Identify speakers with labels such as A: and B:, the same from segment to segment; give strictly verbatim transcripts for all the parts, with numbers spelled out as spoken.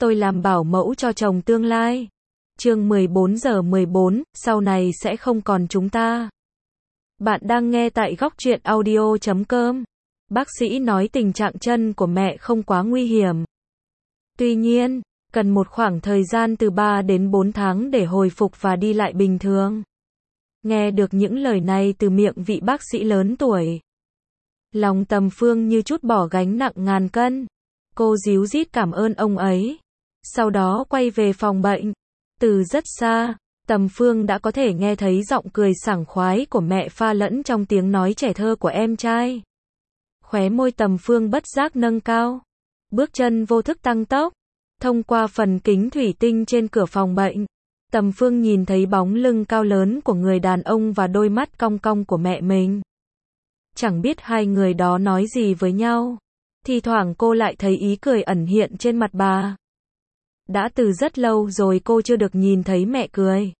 A: tôi làm bảo mẫu cho chồng tương lai. Chương mười bốn giờ mười bốn, sau này sẽ không còn chúng ta. Bạn đang nghe tại góc truyện audio chấm com. Bác sĩ nói tình trạng chân của mẹ không quá nguy hiểm. Tuy nhiên, cần một khoảng thời gian từ ba đến bốn tháng để hồi phục và đi lại bình thường. Nghe được những lời này từ miệng vị bác sĩ lớn tuổi, lòng Tầm Phương như trút bỏ gánh nặng ngàn cân. Cô ríu rít cảm ơn ông ấy. Sau đó quay về phòng bệnh. Từ rất xa, Tầm Phương đã có thể nghe thấy giọng cười sảng khoái của mẹ pha lẫn trong tiếng nói trẻ thơ của em trai. Khóe môi Tầm Phương bất giác nâng cao. Bước chân vô thức tăng tốc. Thông qua phần kính thủy tinh trên cửa phòng bệnh, Tầm Phương nhìn thấy bóng lưng cao lớn của người đàn ông và đôi mắt cong cong của mẹ mình. Chẳng biết hai người đó nói gì với nhau. Thì thoảng cô lại thấy ý cười ẩn hiện trên mặt bà. Đã từ rất lâu rồi cô chưa được nhìn thấy mẹ cười.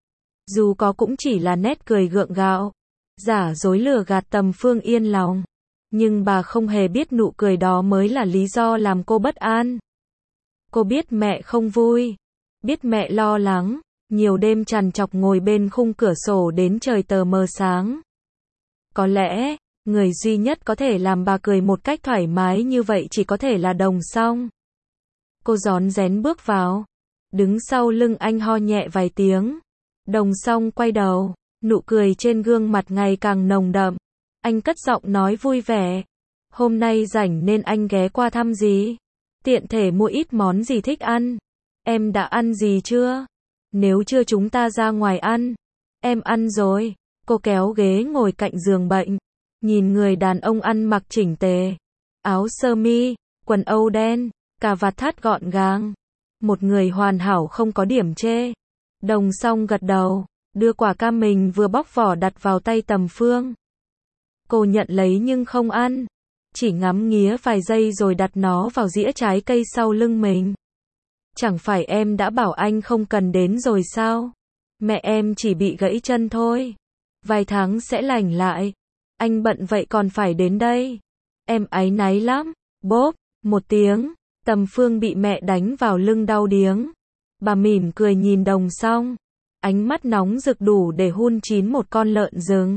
A: Dù có cũng chỉ là nét cười gượng gạo, giả dối lừa gạt Tầm Phương yên lòng. Nhưng bà không hề biết nụ cười đó mới là lý do làm cô bất an. Cô biết mẹ không vui, biết mẹ lo lắng, nhiều đêm trằn trọc ngồi bên khung cửa sổ đến trời tờ mờ sáng. Có lẽ, người duy nhất có thể làm bà cười một cách thoải mái như vậy chỉ có thể là Đồng Song. Cô rón rén bước vào, đứng sau lưng anh ho nhẹ vài tiếng. Đồng Song quay đầu, nụ cười trên gương mặt ngày càng nồng đậm. Anh cất giọng nói vui vẻ. Hôm nay rảnh nên anh ghé qua thăm gì? Tiện thể mua ít món gì thích ăn. Em đã ăn gì chưa? Nếu chưa chúng ta ra ngoài ăn. Em ăn rồi. Cô kéo ghế ngồi cạnh giường bệnh. Nhìn người đàn ông ăn mặc chỉnh tề. Áo sơ mi, quần âu đen, cà vạt thắt gọn gàng. Một người hoàn hảo không có điểm chê. Đồng Song gật đầu, đưa quả cam mình vừa bóc vỏ đặt vào tay Tầm Phương. Cô nhận lấy nhưng không ăn. Chỉ ngắm nghía vài giây rồi đặt nó vào dĩa trái cây sau lưng mình. Chẳng phải em đã bảo anh không cần đến rồi sao? Mẹ em chỉ bị gãy chân thôi. Vài tháng sẽ lành lại. Anh bận vậy còn phải đến đây. Em áy náy lắm. Bốp, một tiếng. Tầm Phương bị mẹ đánh vào lưng đau điếng. Bà mỉm cười nhìn Đồng Song. Ánh mắt nóng rực đủ để hun chín một con lợn rừng.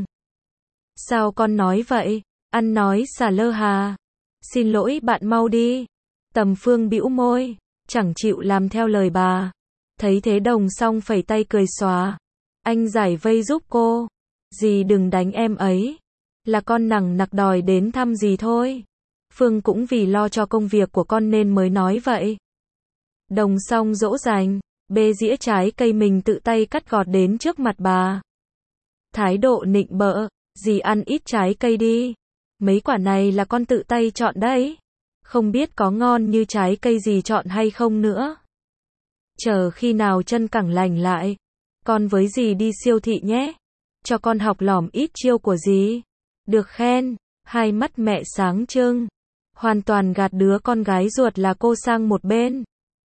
A: Sao con nói vậy? Ăn nói xà lơ hà. Xin lỗi bạn mau đi. Tầm Phương bĩu môi, chẳng chịu làm theo lời bà. Thấy thế Đồng Song phẩy tay cười xóa. Anh giải vây giúp cô. Dì đừng đánh em ấy. Là con nằng nặc đòi đến thăm dì thôi. Phương cũng vì lo cho công việc của con nên mới nói vậy. Đồng Song dỗ dành, bê dĩa trái cây mình tự tay cắt gọt đến trước mặt bà. Thái độ nịnh bợ, dì ăn ít trái cây đi. Mấy quả này là con tự tay chọn đấy. Không biết có ngon như trái cây dì chọn hay không nữa. Chờ khi nào chân cẳng lành lại, con với dì đi siêu thị nhé. Cho con học lỏm ít chiêu của dì. Được khen, hai mắt mẹ sáng trưng. Hoàn toàn gạt đứa con gái ruột là cô sang một bên.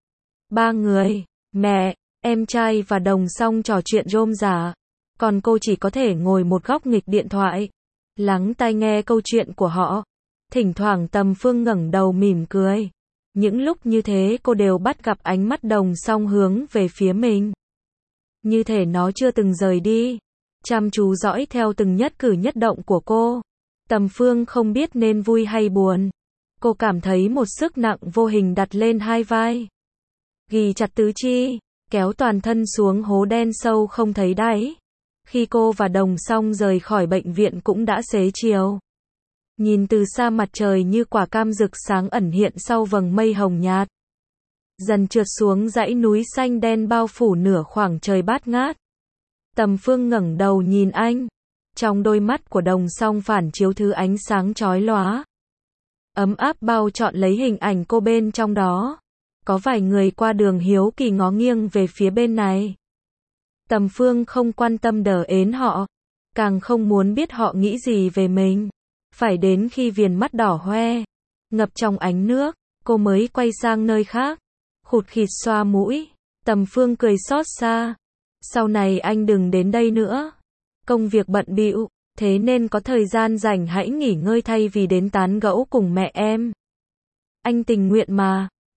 A: Ba người, mẹ, em trai và Đồng Song trò chuyện rôm rả. Còn cô chỉ có thể ngồi một góc nghịch điện thoại, lắng tai nghe câu chuyện của họ. Thỉnh thoảng Tầm Phương ngẩng đầu mỉm cười. Những lúc như thế cô đều bắt gặp ánh mắt Đồng Song hướng về phía mình. Như thể nó chưa từng rời đi. Chăm chú dõi theo từng nhất cử nhất động của cô. Tầm Phương không biết nên vui hay buồn. Cô cảm thấy một sức nặng vô hình đặt lên hai vai. Ghì chặt tứ chi, kéo toàn thân xuống hố đen sâu không thấy đáy. Khi cô và Đồng Song rời khỏi bệnh viện cũng đã xế chiều. Nhìn từ xa mặt trời như quả cam rực sáng ẩn hiện sau vầng mây hồng nhạt. Dần trượt xuống dãy núi xanh đen bao phủ nửa khoảng trời bát ngát. Tầm Phương ngẩng đầu nhìn anh. Trong đôi mắt của Đồng Song phản chiếu thứ ánh sáng chói lóa. Ấm áp bao trọn lấy hình ảnh cô bên trong đó. Có vài người qua đường hiếu kỳ ngó nghiêng về phía bên này. Tầm Phương không quan tâm đờ ến họ. Càng không muốn biết họ nghĩ gì về mình. Phải đến khi viền mắt đỏ hoe, ngập trong ánh nước, cô mới quay sang nơi khác. Khụt khịt xoa mũi. Tầm Phương cười xót xa. Sau này anh đừng đến đây nữa. Công việc bận bịu, thế nên có thời gian rảnh hãy nghỉ ngơi thay vì đến tán gẫu cùng mẹ em. Anh tình nguyện mà.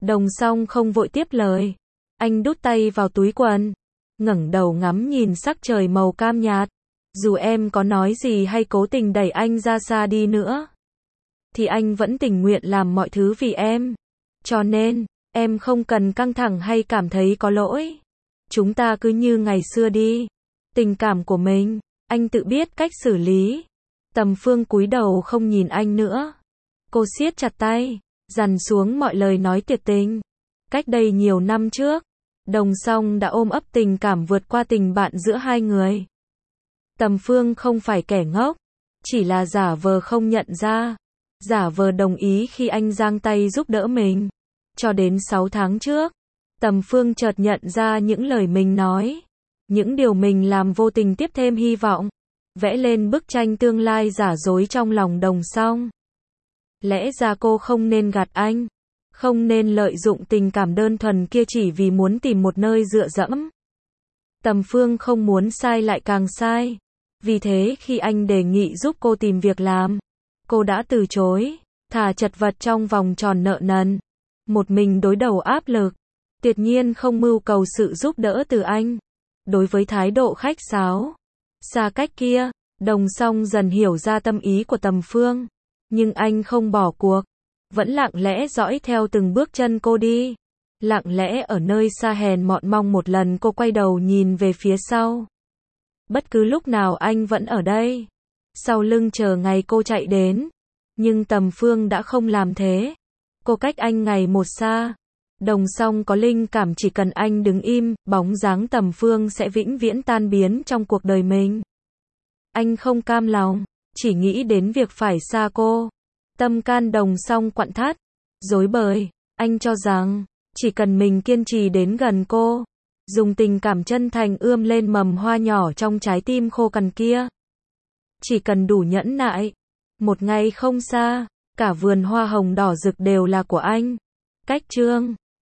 A: Đồng Song không vội tiếp lời. Anh đút tay vào túi quần, ngẩng đầu ngắm nhìn sắc trời màu cam nhạt. Dù em có nói gì hay cố tình đẩy anh ra xa đi nữa, thì anh vẫn tình nguyện làm mọi thứ vì em. Cho nên, em không cần căng thẳng hay cảm thấy có lỗi. Chúng ta cứ như ngày xưa đi. Tình cảm của mình, anh tự biết cách xử lý. Tầm Phương cúi đầu không nhìn anh nữa. Cô siết chặt tay, dằn xuống mọi lời nói tuyệt tình. Cách đây nhiều năm trước, Đồng Song đã ôm ấp tình cảm vượt qua tình bạn giữa hai người. Tầm Phương không phải kẻ ngốc, chỉ là giả vờ không nhận ra, giả vờ đồng ý khi anh giang tay giúp đỡ mình. Cho đến sáu tháng trước, Tầm Phương chợt nhận ra những lời mình nói, những điều mình làm vô tình tiếp thêm hy vọng, vẽ lên bức tranh tương lai giả dối trong lòng Đồng Song. Lẽ ra cô không nên gạt anh, không nên lợi dụng tình cảm đơn thuần kia chỉ vì muốn tìm một nơi dựa dẫm. Tầm Phương không muốn sai lại càng sai. Vì thế khi anh đề nghị giúp cô tìm việc làm, cô đã từ chối, thà chật vật trong vòng tròn nợ nần, một mình đối đầu áp lực, tuyệt nhiên không mưu cầu sự giúp đỡ từ anh. Đối với thái độ khách sáo, xa cách kia, Đồng Song dần hiểu ra tâm ý của Tầm Phương, nhưng anh không bỏ cuộc, vẫn lặng lẽ dõi theo từng bước chân cô đi, lặng lẽ ở nơi xa hèn mọn mong một lần cô quay đầu nhìn về phía sau. Bất cứ lúc nào anh vẫn ở đây, sau lưng chờ ngày cô chạy đến, nhưng Tầm Phương đã không làm thế. Cô cách anh ngày một xa. Đồng Song có linh cảm chỉ cần anh đứng im, bóng dáng Tầm Phương sẽ vĩnh viễn tan biến trong cuộc đời mình. Anh không cam lòng, chỉ nghĩ đến việc phải xa cô. Tâm can Đồng Song quặn thắt, rối bời. Anh cho rằng, chỉ cần mình kiên trì đến gần cô, dùng tình cảm chân thành ươm lên mầm hoa nhỏ trong trái tim khô cằn kia. Chỉ cần đủ nhẫn nại, một ngày không xa, cả vườn hoa hồng đỏ rực đều là của anh. Cách chương